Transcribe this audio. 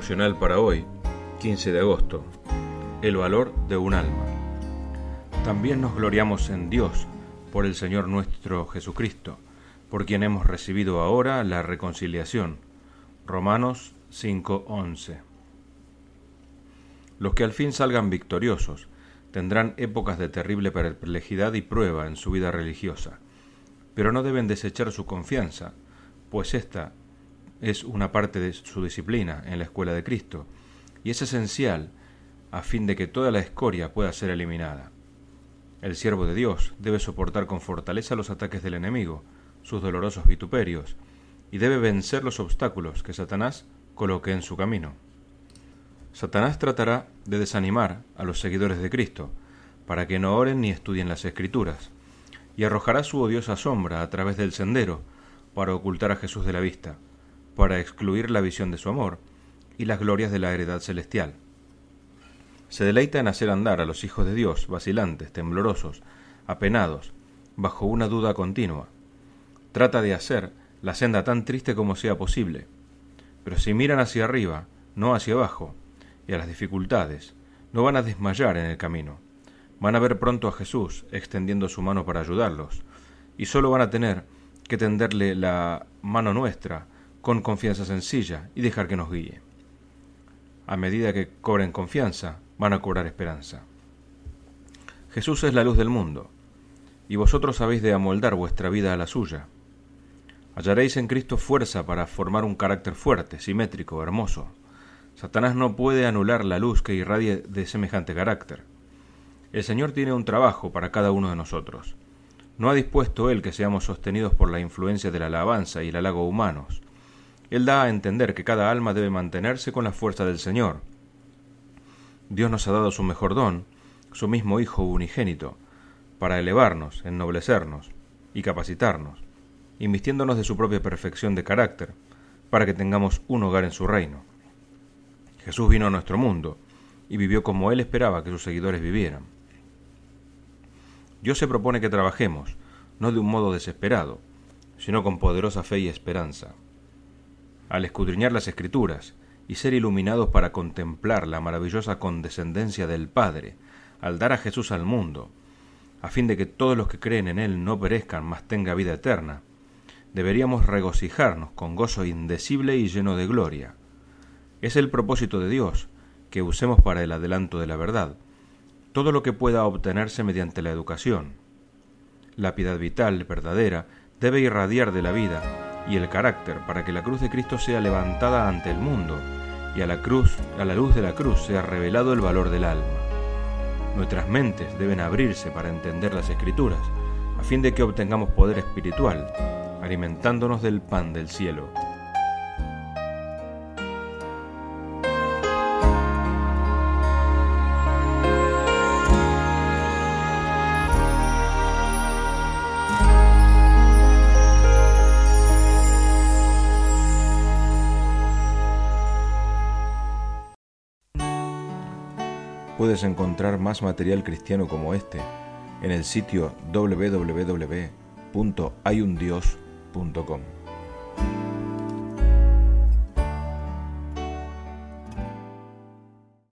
devocional para hoy, 15 de agosto. El valor de un alma. También nos gloriamos en Dios, por el Señor nuestro Jesucristo, por quien hemos recibido ahora la reconciliación. Romanos 5:11. Los que al fin salgan victoriosos tendrán épocas de terrible perplejidad y prueba en su vida religiosa, pero no deben desechar su confianza, pues esta es una parte de su disciplina en la escuela de Cristo, y es esencial a fin de que toda la escoria pueda ser eliminada. El siervo de Dios debe soportar con fortaleza los ataques del enemigo, sus dolorosos vituperios, y debe vencer los obstáculos que Satanás coloque en su camino. Satanás tratará de desanimar a los seguidores de Cristo, para que no oren ni estudien las Escrituras, y arrojará su odiosa sombra a través del sendero para ocultar a Jesús de la vista, para excluir la visión de su amor y las glorias de la heredad celestial. Se deleita en hacer andar a los hijos de Dios vacilantes, temblorosos, apenados, bajo una duda continua. Trata de hacer la senda tan triste como sea posible, pero si miran hacia arriba, no hacia abajo, y a las dificultades, no van a desmayar en el camino. Van a ver pronto a Jesús extendiendo su mano para ayudarlos, y solo van a tener que tenderle la mano nuestra con confianza sencilla y dejar que nos guíe. A medida que cobren confianza, van a cobrar esperanza. Jesús es la luz del mundo, y vosotros habéis de amoldar vuestra vida a la suya. Hallaréis en Cristo fuerza para formar un carácter fuerte, simétrico, hermoso. Satanás no puede anular la luz que irradie de semejante carácter. El Señor tiene un trabajo para cada uno de nosotros. No ha dispuesto Él que seamos sostenidos por la influencia de la alabanza y el halago humanos. Él da a entender que cada alma debe mantenerse con la fuerza del Señor. Dios nos ha dado su mejor don, su mismo Hijo unigénito, para elevarnos, ennoblecernos y capacitarnos, invistiéndonos de su propia perfección de carácter, para que tengamos un hogar en su reino. Jesús vino a nuestro mundo y vivió como Él esperaba que sus seguidores vivieran. Dios se propone que trabajemos, no de un modo desesperado, sino con poderosa fe y esperanza. Al escudriñar las Escrituras y ser iluminados para contemplar la maravillosa condescendencia del Padre, al dar a Jesús al mundo, a fin de que todos los que creen en Él no perezcan, mas tengan vida eterna, deberíamos regocijarnos con gozo indecible y lleno de gloria. Es el propósito de Dios que usemos para el adelanto de la verdad todo lo que pueda obtenerse mediante la educación. La piedad vital, verdadera, debe irradiar de la vida y el carácter para que la cruz de Cristo sea levantada ante el mundo y a la luz de la cruz sea revelado el valor del alma. Nuestras mentes deben abrirse para entender las Escrituras, a fin de que obtengamos poder espiritual, alimentándonos del pan del cielo. Puedes encontrar más material cristiano como este en el sitio www.hayundios.com.